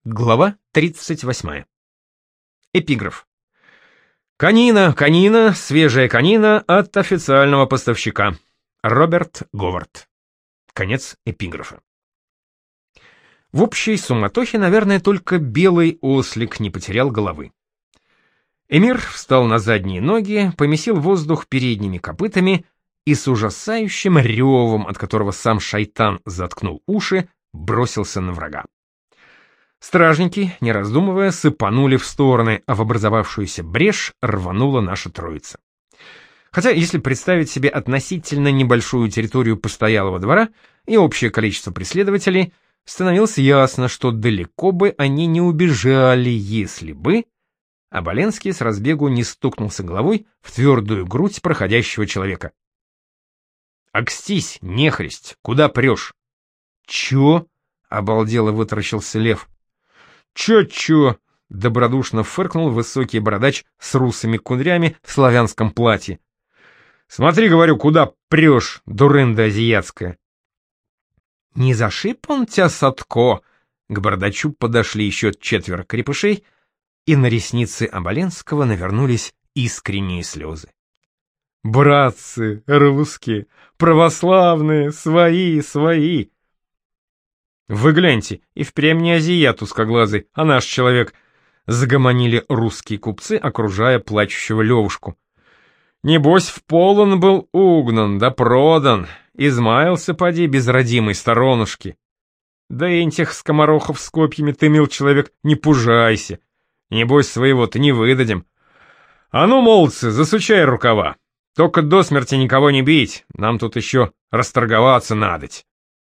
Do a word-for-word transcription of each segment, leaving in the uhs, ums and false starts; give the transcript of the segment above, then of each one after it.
Глава тридцать восьмая. Эпиграф. Конина, конина, свежая конина от официального поставщика. Роберт Говард. Конец эпиграфа. В общей суматохе, наверное, только белый ослик не потерял головы. Эмир встал на задние ноги, помесил воздух передними копытами и с ужасающим ревом, от которого сам шайтан заткнул уши, бросился на врага. Стражники, не раздумывая, сыпанули в стороны, а в образовавшуюся брешь рванула наша троица. Хотя, если представить себе относительно небольшую территорию постоялого двора и общее количество преследователей, становилось ясно, что далеко бы они не убежали, если бы... Оболенский с разбегу не стукнулся головой в твердую грудь проходящего человека. «Акстись, нехристь, куда прешь?» «Чё?» — обалдело вытаращился лев. «Чё-чё?» — добродушно фыркнул высокий бородач с русыми кудрями в славянском платье. «Смотри, говорю, куда прешь, дурында азиатская!» «Не зашиб он тебя, Садко?» К бородачу подошли еще четверо крепышей, и на ресницы Оболенского навернулись искренние слезы. «Братцы, русские, православные, свои, свои!» «Вы гляньте, и впрямь не азиат узкоглазый, а наш человек», — загомонили русские купцы, окружая плачущего Левушку. «Небось, в пол он был угнан, да продан, измаялся, поди, без родимой сторонушки. Да и этих скоморохов с копьями ты, мил человек, не пужайся, небось, своего-то не выдадим. А ну, молодцы, засучай рукава, только до смерти никого не бить, нам тут еще расторговаться надоть».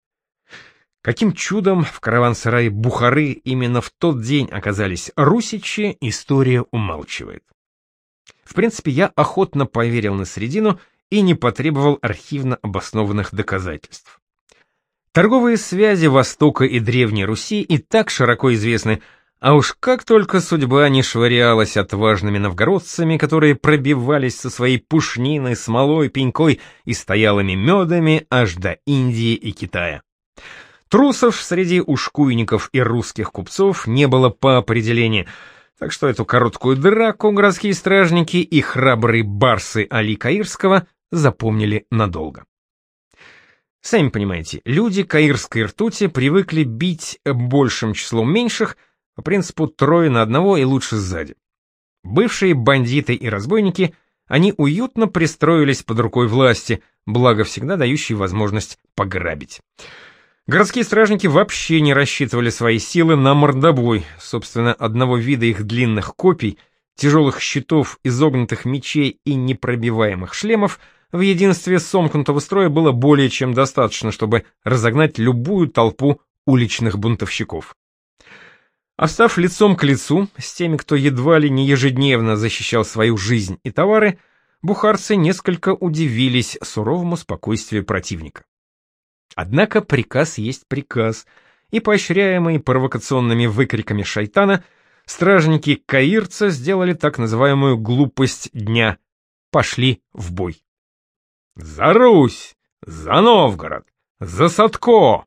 Каким чудом в караван-сарае Бухары именно в тот день оказались русичи, история умалчивает. В принципе, я охотно поверил на средину и не потребовал архивно обоснованных доказательств. Торговые связи Востока и Древней Руси и так широко известны, а уж как только судьба не швырялась отважными новгородцами, которые пробивались со своей пушниной, смолой, пенькой и стоялыми медами аж до Индии и Китая. Трусов среди ушкуйников и русских купцов не было по определению, так что эту короткую драку городские стражники и храбрые барсы Али Каирского запомнили надолго. Сами понимаете, люди каирской ртути привыкли бить большим числом меньших, по принципу трое на одного и лучше сзади. Бывшие бандиты и разбойники, они уютно пристроились под рукой власти, благо всегда дающей возможность пограбить. Городские стражники вообще не рассчитывали свои силы на мордобой, собственно, одного вида их длинных копий, тяжелых щитов, изогнутых мечей и непробиваемых шлемов в единстве сомкнутого строя было более чем достаточно, чтобы разогнать любую толпу уличных бунтовщиков. Остав лицом к лицу с теми, кто едва ли не ежедневно защищал свою жизнь и товары, бухарцы несколько удивились суровому спокойствию противника. Однако приказ есть приказ, и, поощряемые провокационными выкриками шайтана, стражники каирца сделали так называемую глупость дня — пошли в бой. «За Русь! За Новгород! За Садко!»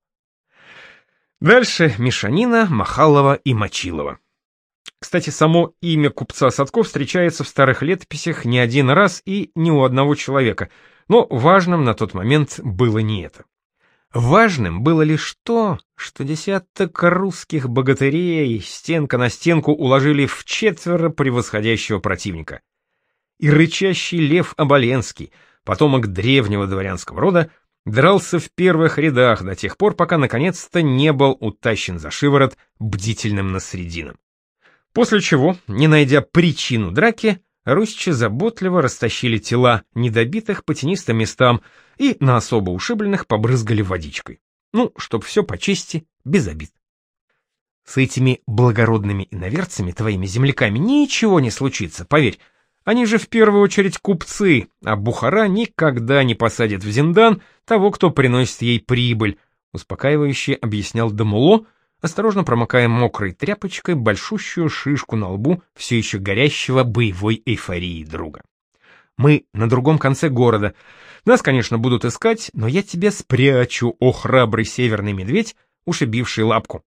Дальше мешанина Махалова и Мочилова. Кстати, само имя купца Садко встречается в старых летописях не один раз и не у одного человека, но важным на тот момент было не это. Важным было лишь то, что десяток русских богатырей стенка на стенку уложили вчетверо превосходящего противника. И рычащий лев Оболенский, потомок древнего дворянского рода, дрался в первых рядах до тех пор, пока наконец-то не был утащен за шиворот бдительным Насредином. После чего, не найдя причину драки, русичи заботливо растащили тела недобитых по тенистым местам и на особо ушибленных побрызгали водичкой. Ну, чтоб все по чести, без обид. С этими благородными иноверцами, твоими земляками, ничего не случится, поверь. Они же в первую очередь купцы, а Бухара никогда не посадит в зиндан того, кто приносит ей прибыль, успокаивающе объяснял Дамуло, осторожно промокая мокрой тряпочкой большущую шишку на лбу все еще горящего боевой эйфорией друга. Мы на другом конце города. Нас, конечно, будут искать, но я тебя спрячу, о храбрый северный медведь, ушибивший лапку.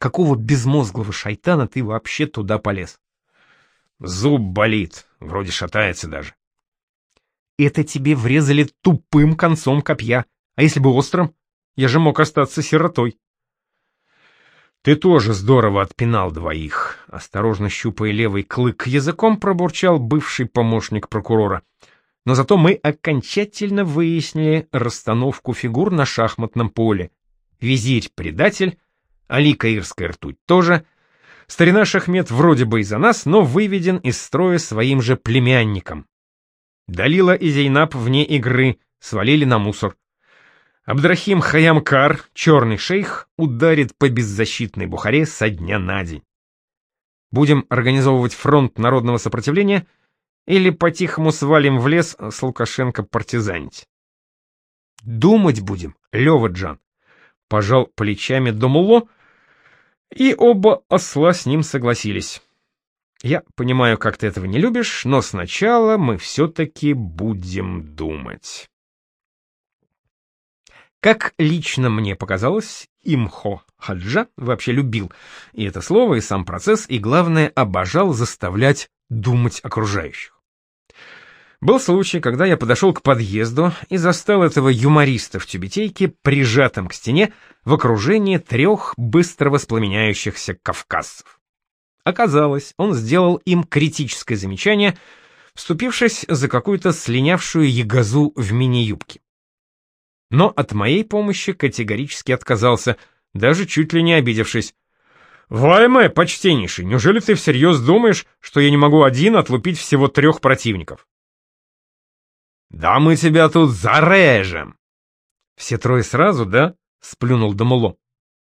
какого безмозглого шайтана ты вообще туда полез? Зуб болит, вроде шатается даже. Это тебе врезали тупым концом копья, а если бы острым? Я же мог остаться сиротой. Ты тоже здорово отпинал двоих, осторожно щупая левый клык языком, пробурчал бывший помощник прокурора. Но зато мы окончательно выяснили расстановку фигур на шахматном поле. Визирь — предатель, Али Каирская ртуть тоже. Старина Шахмет вроде бы и за нас, но выведен из строя своим же племянником. Далила и Зейнаб вне игры, свалили на мусор. Абдрахим Хайямкар, черный шейх, ударит по беззащитной Бухаре со дня на день. Будем организовывать фронт народного сопротивления или по-тихому свалим в лес с Лукашенко партизанить? Думать будем, Лёва-джан. Пожал плечами Домулло, и оба осла с ним согласились. Я понимаю, как ты этого не любишь, но сначала мы все-таки будем думать. Как лично мне показалось, Имхо Хаджа вообще любил и это слово, и сам процесс, и, главное, обожал заставлять думать окружающих. Был случай, когда я подошел к подъезду и застал этого юмориста в тюбетейке, прижатым к стене, в окружении трех быстро воспламеняющихся кавказцев. Оказалось, он сделал им критическое замечание, вступившись за какую-то слинявшую ягозу в мини-юбке. Но от моей помощи категорически отказался, даже чуть ли не обидевшись. «Вайме, почтеннейший, неужели ты всерьез думаешь, что я не могу один отлупить всего трех противников?» «Да мы тебя тут зарежем!» «Все трое сразу, да?» — сплюнул Домулло.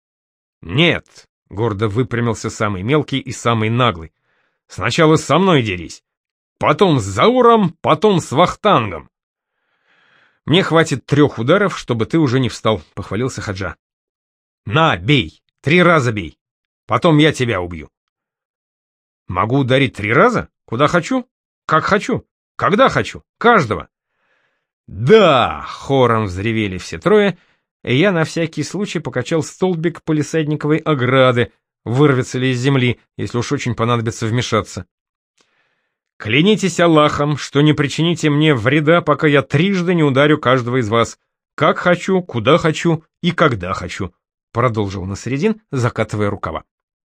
«Нет», — гордо выпрямился самый мелкий и самый наглый. «Сначала со мной дерись, потом с Зауром, потом с Вахтангом». «Мне хватит трех ударов, чтобы ты уже не встал», — похвалился Хаджа. «На, бей! Три раза бей! Потом я тебя убью». «Могу ударить три раза? Куда хочу? Как хочу? Когда хочу? Каждого!» «Да!» — хором взревели все трое, и я на всякий случай покачал столбик палисадниковой ограды, вырвется ли из земли, если уж очень понадобится вмешаться. «Клянитесь Аллахом, что не причините мне вреда, пока я трижды не ударю каждого из вас. Как хочу, куда хочу и когда хочу», — продолжил Насреддин, закатывая рукава.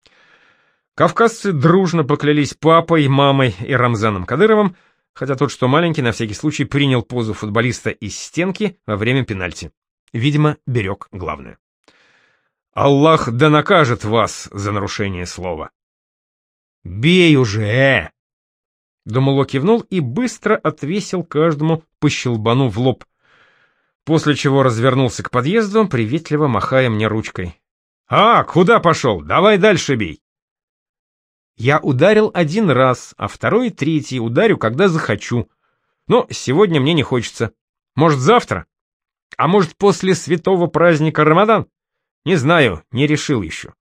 Кавказцы дружно поклялись папой, мамой и Рамзаном Кадыровым, хотя тот, что маленький, на всякий случай принял позу футболиста из стенки во время пенальти. Видимо, берег главное. «Аллах да накажет вас за нарушение слова». «Бей уже, э!» Домулло кивнул и быстро отвесил каждому по щелбану в лоб, после чего развернулся к подъезду, приветливо махая мне ручкой. «А, куда пошел? Давай дальше бей!» Я ударил один раз, а второй и третий ударю, когда захочу. Но сегодня мне не хочется. Может, завтра? А может, после святого праздника Рамадан? Не знаю, не решил еще.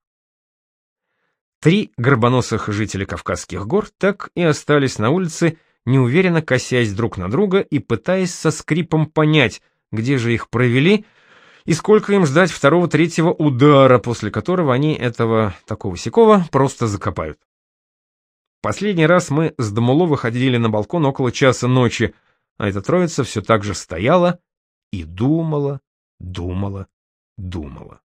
Три горбоносых жителя Кавказских гор так и остались на улице, неуверенно косясь друг на друга и пытаясь со скрипом понять, где же их провели и сколько им ждать второго-третьего удара, после которого они этого такого-сякого просто закопают. Последний раз мы с Домулло выходили на балкон около часа ночи, а эта троица все так же стояла и думала, думала, думала.